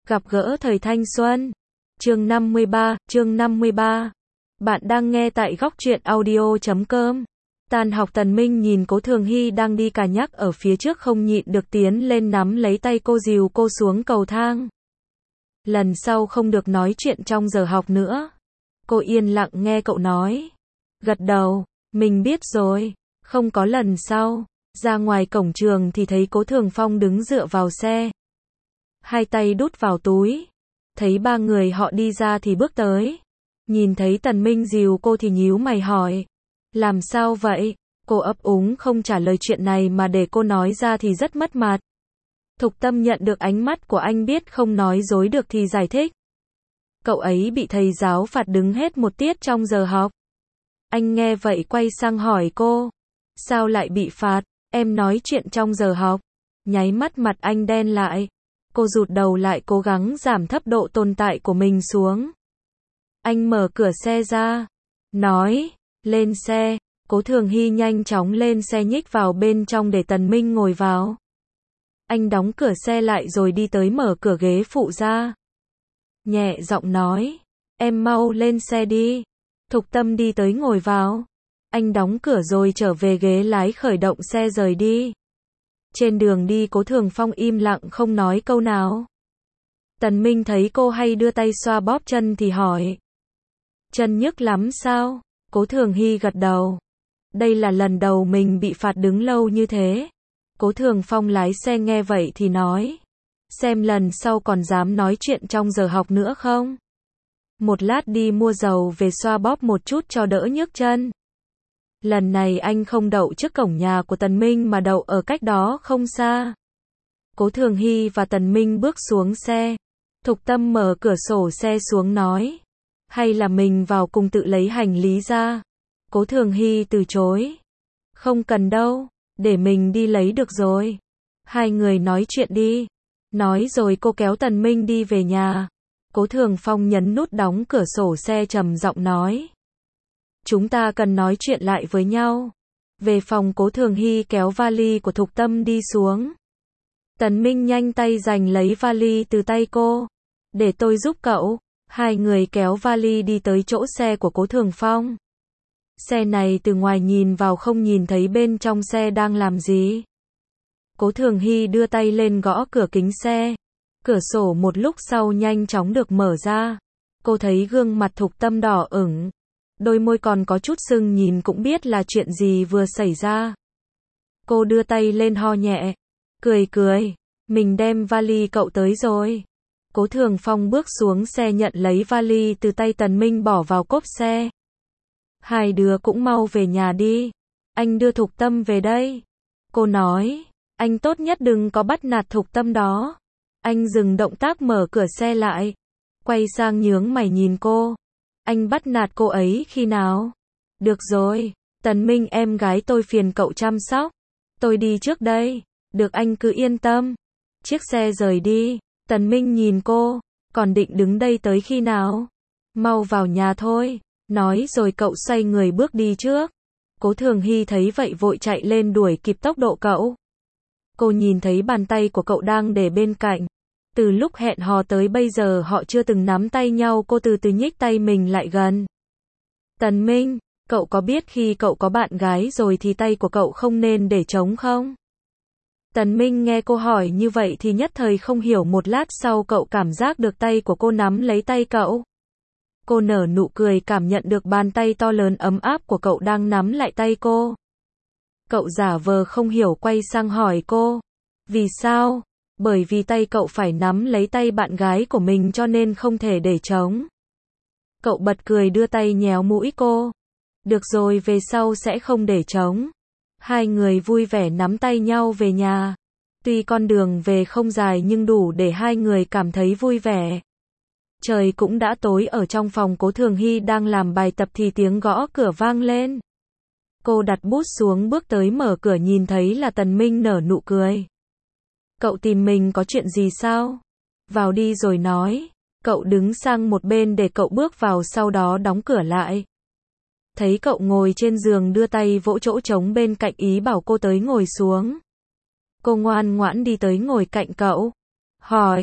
Gặp gỡ thời thanh xuân. Chương 53. Bạn đang nghe tại góc truyện audio.com. Tan học Tần Minh nhìn Cố Thường Hy đang đi cà nhắc ở phía trước không nhịn được tiến lên nắm lấy tay cô dìu cô xuống cầu thang. Lần sau không được nói chuyện trong giờ học nữa. Cô yên lặng nghe cậu nói. Gật đầu, mình biết rồi, không có lần sau. Ra ngoài cổng trường thì thấy Cố Thường Phong đứng dựa vào xe. Hai tay đút vào túi. Thấy ba người họ đi ra thì bước tới. Nhìn thấy Tần Minh dìu cô thì nhíu mày hỏi. Làm sao vậy? Cô ấp úng không trả lời chuyện này mà để cô nói ra thì rất mất mặt. Thục Tâm nhận được ánh mắt của anh biết không nói dối được thì giải thích. Cậu ấy bị thầy giáo phạt đứng hết một tiết trong giờ học. Anh nghe vậy quay sang hỏi cô. Sao lại bị phạt? Em nói chuyện trong giờ học. Nháy mắt mặt anh đen lại. Cô rụt đầu lại cố gắng giảm thấp độ tồn tại của mình xuống. Anh mở cửa xe ra. Nói. Lên xe. Cố Thường Hy nhanh chóng lên xe nhích vào bên trong để Tần Minh ngồi vào. Anh đóng cửa xe lại rồi đi tới mở cửa ghế phụ ra. Nhẹ giọng nói. Em mau lên xe đi. Thục Tâm đi tới ngồi vào. Anh đóng cửa rồi trở về ghế lái khởi động xe rời đi. Trên đường đi Cố Thường Phong im lặng không nói câu nào. Tần Minh thấy cô hay đưa tay xoa bóp chân thì hỏi. Chân nhức lắm sao? Cố Thường Hy gật đầu. Đây là lần đầu mình bị phạt đứng lâu như thế. Cố Thường Phong lái xe nghe vậy thì nói. Xem lần sau còn dám nói chuyện trong giờ học nữa không? Một lát đi mua dầu về xoa bóp một chút cho đỡ nhức chân. Lần này anh không đậu trước cổng nhà của Tần Minh mà đậu ở cách đó không xa. Cố Thường Hy và Tần Minh bước xuống xe. Thục Tâm mở cửa sổ xe xuống nói. Hay là mình vào cùng tự lấy hành lý ra. Cố Thường Hy từ chối. Không cần đâu, để mình đi lấy được rồi. Hai người nói chuyện đi. Nói rồi cô kéo Tần Minh đi về nhà. Cố Thường Phong nhấn nút đóng cửa sổ xe trầm giọng nói. Chúng ta cần nói chuyện lại với nhau. Về phòng Cố Thường Hy kéo vali của Thục Tâm đi xuống. Tần Minh nhanh tay giành lấy vali từ tay cô. Để tôi giúp cậu. Hai người kéo vali đi tới chỗ xe của Cố Thường Phong. Xe này từ ngoài nhìn vào không nhìn thấy bên trong xe đang làm gì. Cố Thường Hy đưa tay lên gõ cửa kính xe. Cửa sổ một lúc sau nhanh chóng được mở ra. Cô thấy gương mặt Thục Tâm đỏ ửng. Đôi môi còn có chút sưng nhìn cũng biết là chuyện gì vừa xảy ra. Cô đưa tay lên ho nhẹ. Cười. Mình đem vali cậu tới rồi. Cố Thường Phong bước xuống xe nhận lấy vali từ tay Tần Minh bỏ vào cốp xe. Hai đứa cũng mau về nhà đi. Anh đưa Thục Tâm về đây. Cô nói. Anh tốt nhất đừng có bắt nạt Thục Tâm đó. Anh dừng động tác mở cửa xe lại. Quay sang nhướng mày nhìn cô. Anh bắt nạt cô ấy khi nào? Được rồi. Tần Minh em gái tôi phiền cậu chăm sóc. Tôi đi trước đây. Được anh cứ yên tâm. Chiếc xe rời đi. Tần Minh nhìn cô. Còn định đứng đây tới khi nào? Mau vào nhà thôi. Nói rồi cậu xoay người bước đi trước. Cố Thường Hy thấy vậy vội chạy lên đuổi kịp tốc độ cậu. Cô nhìn thấy bàn tay của cậu đang để bên cạnh. Từ lúc hẹn hò tới bây giờ họ chưa từng nắm tay nhau. Cô từ từ nhích tay mình lại gần. Tần Minh, cậu có biết khi cậu có bạn gái rồi thì tay của cậu không nên để trống không? Tần Minh nghe cô hỏi như vậy thì nhất thời không hiểu, một lát sau cậu cảm giác được tay của cô nắm lấy tay cậu. Cô nở nụ cười cảm nhận được bàn tay to lớn ấm áp của cậu đang nắm lại tay cô. Cậu giả vờ không hiểu quay sang hỏi cô. Vì sao? Bởi vì tay cậu phải nắm lấy tay bạn gái của mình cho nên không thể để trống. Cậu bật cười đưa tay nhéo mũi cô. Được rồi, về sau sẽ không để trống. Hai người vui vẻ nắm tay nhau về nhà. Tuy con đường về không dài nhưng đủ để hai người cảm thấy vui vẻ. Trời cũng đã tối, ở trong phòng Cố Thường Hy đang làm bài tập thì tiếng gõ cửa vang lên. Cô đặt bút xuống bước tới mở cửa nhìn thấy là Tần Minh nở nụ cười. Cậu tìm mình có chuyện gì sao? Vào đi rồi nói. Cậu đứng sang một bên để cậu bước vào sau đó đóng cửa lại. Thấy cậu ngồi trên giường đưa tay vỗ chỗ trống bên cạnh ý bảo cô tới ngồi xuống. Cô ngoan ngoãn đi tới ngồi cạnh cậu. Hỏi,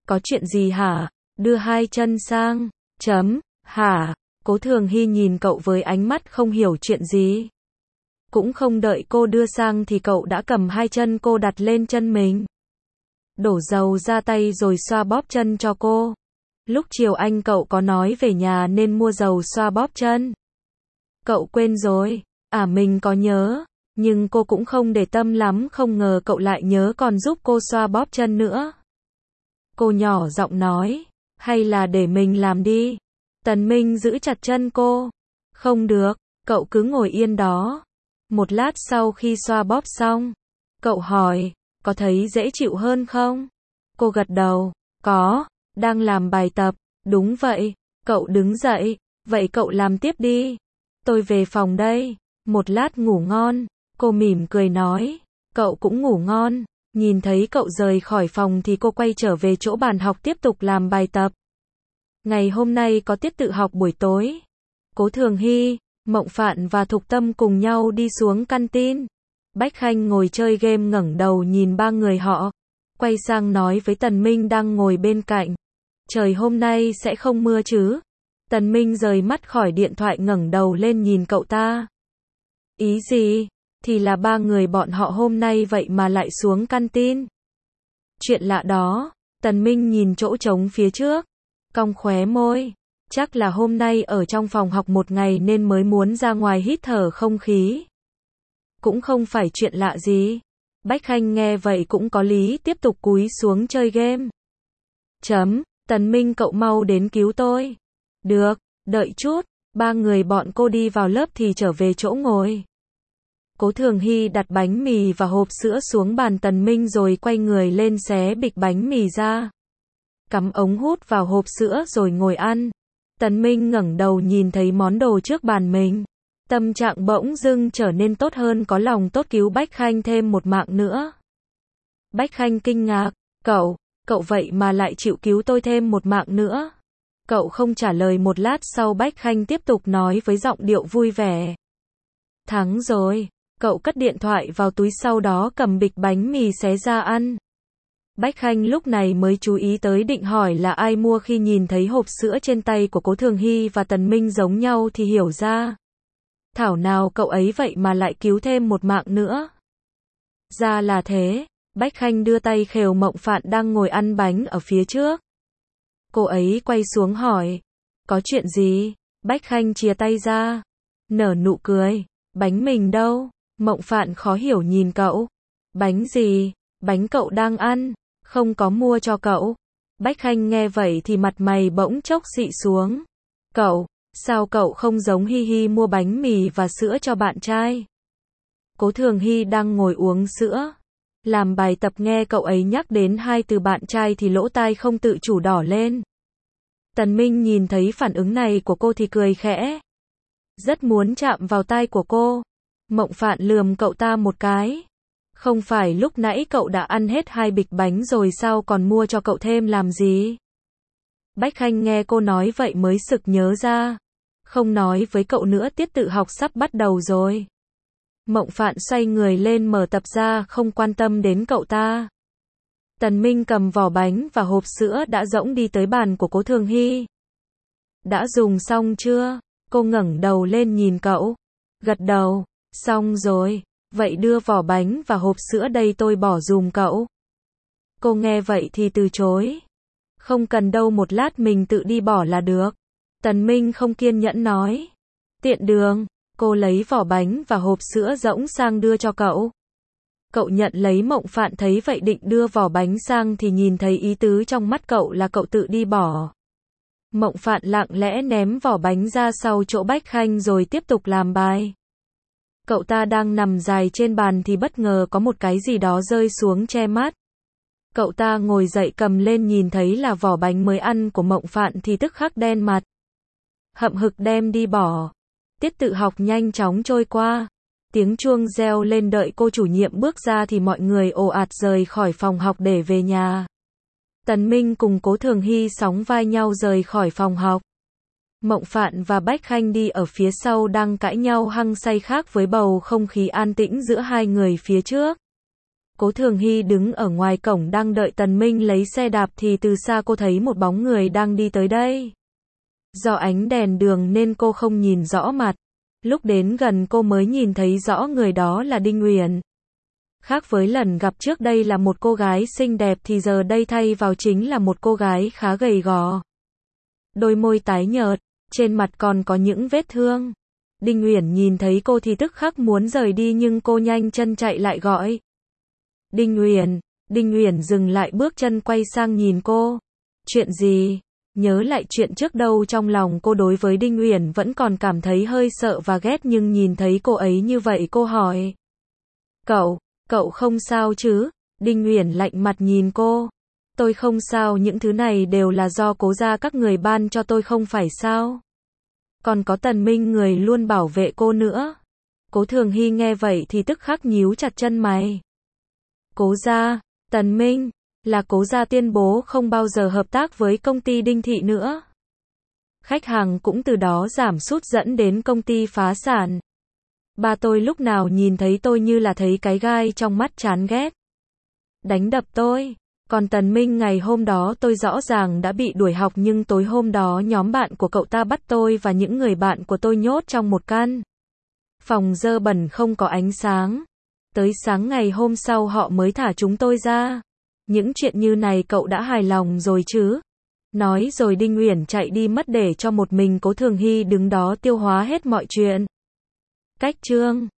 Có chuyện gì hả? Đưa hai chân sang. Hả? Cố Thường Hy nhìn cậu với ánh mắt không hiểu chuyện gì. Cũng không đợi cô đưa sang thì cậu đã cầm hai chân cô đặt lên chân mình. Đổ dầu ra tay rồi xoa bóp chân cho cô. Lúc chiều anh cậu có nói về nhà nên mua dầu xoa bóp chân. Cậu quên rồi. À mình có nhớ. Nhưng cô cũng không để tâm lắm, không ngờ cậu lại nhớ còn giúp cô xoa bóp chân nữa. Cô nhỏ giọng nói. Hay là để mình làm đi. Tần Minh giữ chặt chân cô. Không được, cậu cứ ngồi yên đó. Một lát sau khi xoa bóp xong, cậu hỏi, có thấy dễ chịu hơn không? Cô gật đầu, có, đang làm bài tập, đúng vậy. Cậu đứng dậy, vậy cậu làm tiếp đi. Tôi về phòng đây, một lát ngủ ngon. Cô mỉm cười nói, cậu cũng ngủ ngon. Nhìn thấy cậu rời khỏi phòng thì cô quay trở về chỗ bàn học tiếp tục làm bài tập. Ngày hôm nay có tiết tự học buổi tối. Cố Thường Hy, Mộng Phạn và Thục Tâm cùng nhau đi xuống canteen. Bách Khanh ngồi chơi game ngẩng đầu nhìn ba người họ. Quay sang nói với Tần Minh đang ngồi bên cạnh. Trời hôm nay sẽ không mưa chứ? Tần Minh rời mắt khỏi điện thoại ngẩng đầu lên nhìn cậu ta. Ý gì? Thì là ba người bọn họ hôm nay vậy mà lại xuống canteen. Chuyện lạ đó. Tần Minh nhìn chỗ trống phía trước. Cong khóe môi. Chắc là hôm nay ở trong phòng học một ngày nên mới muốn ra ngoài hít thở không khí. Cũng không phải chuyện lạ gì. Bách Khanh nghe vậy cũng có lý, tiếp tục cúi xuống chơi game. Tần Minh cậu mau đến cứu tôi. Được, đợi chút. Ba người bọn cô đi vào lớp thì trở về chỗ ngồi. Cố Thường Hy đặt bánh mì và hộp sữa xuống bàn Tần Minh rồi quay người lên xé bịch bánh mì ra. Cắm ống hút vào hộp sữa rồi ngồi ăn. Tần Minh ngẩng đầu nhìn thấy món đồ trước bàn mình. Tâm trạng bỗng dưng trở nên tốt hơn, có lòng tốt cứu Bách Khanh thêm một mạng nữa. Bách Khanh kinh ngạc, cậu vậy mà lại chịu cứu tôi thêm một mạng nữa. Cậu không trả lời. Một lát sau Bách Khanh tiếp tục nói với giọng điệu vui vẻ. Thắng rồi. Cậu cất điện thoại vào túi sau đó cầm bịch bánh mì xé ra ăn. Bách Khanh lúc này mới chú ý tới định hỏi là ai mua, khi nhìn thấy hộp sữa trên tay của Cố Thường Hy và Tần Minh giống nhau thì hiểu ra. Thảo nào cậu ấy vậy mà lại cứu thêm một mạng nữa. Ra là thế. Bách Khanh đưa tay khều Mộng Phạn đang ngồi ăn bánh ở phía trước. Cô ấy quay xuống hỏi. Có chuyện gì? Bách Khanh chìa tay ra. Nở nụ cười. Bánh mình đâu? Mộng Phạn khó hiểu nhìn cậu. Bánh gì? Bánh cậu đang ăn. Không có mua cho cậu. Bách Khanh nghe vậy thì mặt mày bỗng chốc xị xuống. Sao cậu không giống Hi Hi mua bánh mì và sữa cho bạn trai? Cố Thường Hy đang ngồi uống sữa. Làm bài tập nghe cậu ấy nhắc đến hai từ bạn trai thì lỗ tai không tự chủ đỏ lên. Tần Minh nhìn thấy phản ứng này của cô thì cười khẽ. Rất muốn chạm vào tai của cô. Mộng Phạn lườm cậu ta một cái. Không phải lúc nãy cậu đã ăn hết hai bịch bánh rồi sao còn mua cho cậu thêm làm gì? Bách Khanh nghe cô nói vậy mới sực nhớ ra. Không nói với cậu nữa, tiết tự học sắp bắt đầu rồi. Mộng Phạn xoay người lên mở tập ra, không quan tâm đến cậu ta. Tần Minh cầm vỏ bánh và hộp sữa đã rỗng đi tới bàn của Cố Thường Hy. Đã dùng xong chưa? Cô ngẩng đầu lên nhìn cậu. Gật đầu. Xong rồi. Vậy đưa vỏ bánh và hộp sữa đây tôi bỏ dùm cậu. Cô nghe vậy thì từ chối. Không cần đâu, một lát mình tự đi bỏ là được. Tần Minh không kiên nhẫn nói. Tiện đường. Cô lấy vỏ bánh và hộp sữa rỗng sang đưa cho cậu. Cậu nhận lấy. Mộng Phạn thấy vậy định đưa vỏ bánh sang thì nhìn thấy ý tứ trong mắt cậu là cậu tự đi bỏ. Mộng Phạn lặng lẽ ném vỏ bánh ra sau chỗ Bách Khanh rồi tiếp tục làm bài. Cậu ta đang nằm dài trên bàn thì bất ngờ có một cái gì đó rơi xuống che mắt. Cậu ta ngồi dậy cầm lên nhìn thấy là vỏ bánh mới ăn của Mộng Phạn thì tức khắc đen mặt. Hậm hực đem đi bỏ. Tiết tự học nhanh chóng trôi qua. Tiếng chuông reo lên, đợi cô chủ nhiệm bước ra thì mọi người ồ ạt rời khỏi phòng học để về nhà. Tần Minh cùng Cố Thường Hy sóng vai nhau rời khỏi phòng học. Mộng Phạn và Bách Khanh đi ở phía sau đang cãi nhau hăng say, khác với bầu không khí an tĩnh giữa hai người phía trước. Cố Thường Hy đứng ở ngoài cổng đang đợi Tần Minh lấy xe đạp thì từ xa cô thấy một bóng người đang đi tới đây. Do ánh đèn đường nên cô không nhìn rõ mặt. Lúc đến gần cô mới nhìn thấy rõ người đó là Đinh Uyển. Khác với lần gặp trước đây là một cô gái xinh đẹp thì giờ đây thay vào chính là một cô gái khá gầy gò. Đôi môi tái nhợt, trên mặt còn có những vết thương. Đinh Uyển nhìn thấy cô thì tức khắc muốn rời đi nhưng cô nhanh chân chạy lại gọi. Đinh Uyển, Đinh Uyển dừng lại bước chân quay sang nhìn cô. Chuyện gì? Nhớ lại chuyện trước đâu trong lòng cô đối với Đinh Uyển vẫn còn cảm thấy hơi sợ và ghét nhưng nhìn thấy cô ấy như vậy cô hỏi. Cậu không sao chứ? Đinh Uyển lạnh mặt nhìn cô. Tôi không sao, những thứ này đều là do Cố gia các người ban cho tôi không phải sao? Còn có Tần Minh người luôn bảo vệ cô nữa. Cố Thường Hy nghe vậy thì tức khắc nhíu chặt chân mày. Cố gia, Tần Minh, là Cố gia tuyên bố không bao giờ hợp tác với công ty Đinh Thị nữa. Khách hàng cũng từ đó giảm sút dẫn đến công ty phá sản. Ba tôi lúc nào nhìn thấy tôi như là thấy cái gai trong mắt, chán ghét. Đánh đập tôi. Còn Tần Minh ngày hôm đó tôi rõ ràng đã bị đuổi học nhưng tối hôm đó nhóm bạn của cậu ta bắt tôi và những người bạn của tôi nhốt trong một căn phòng dơ bẩn không có ánh sáng. Tới sáng ngày hôm sau họ mới thả chúng tôi ra. Những chuyện như này cậu đã hài lòng rồi chứ? Nói rồi Đinh Uyển chạy đi mất để cho một mình Cố Thường Hy đứng đó tiêu hóa hết mọi chuyện. Cách chương